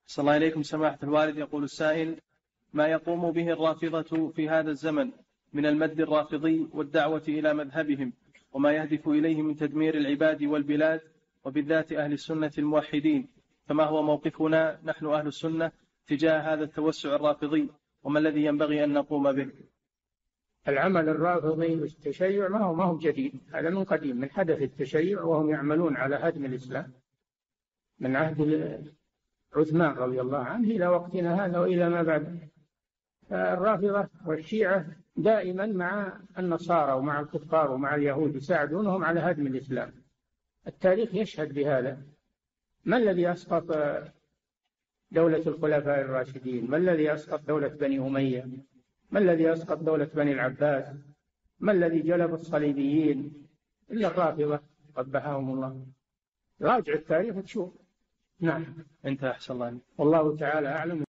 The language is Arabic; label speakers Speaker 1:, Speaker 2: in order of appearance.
Speaker 1: صلى الله عليكم سماحة الوالد. يقول السائل: ما يقوم به الرافضة في هذا الزمن من المد الرافضي والدعوة إلى مذهبهم، وما يهدف إليه من تدمير العباد والبلاد وبالذات أهل السنة الموحدين، فما هو موقفنا نحن أهل السنة تجاه هذا التوسع الرافضي، وما الذي ينبغي أن نقوم به؟
Speaker 2: العمل الرافضي والتشيع ما هو جديد، هذا من قديم، من حدث التشيع، وهم يعملون على هدم الإسلام من عهد عثمان رضي الله عنه إلى وقتنا هذا وإلى ما بعد. الرافضة والشيعة دائما مع النصارى ومع الكفار ومع اليهود، يساعدونهم على هدم الإسلام. التاريخ يشهد بهذا. ما الذي أسقط دولة الخلفاء الراشدين؟ ما الذي أسقط دولة بني أمية؟ ما الذي أسقط دولة بني العباس؟ ما الذي جلب الصليبيين؟ إلا الرافضة قبحهم الله. راجع التاريخ وتشوف. نعم.
Speaker 1: انت أحسن الله.
Speaker 2: والله تعالى أعلم.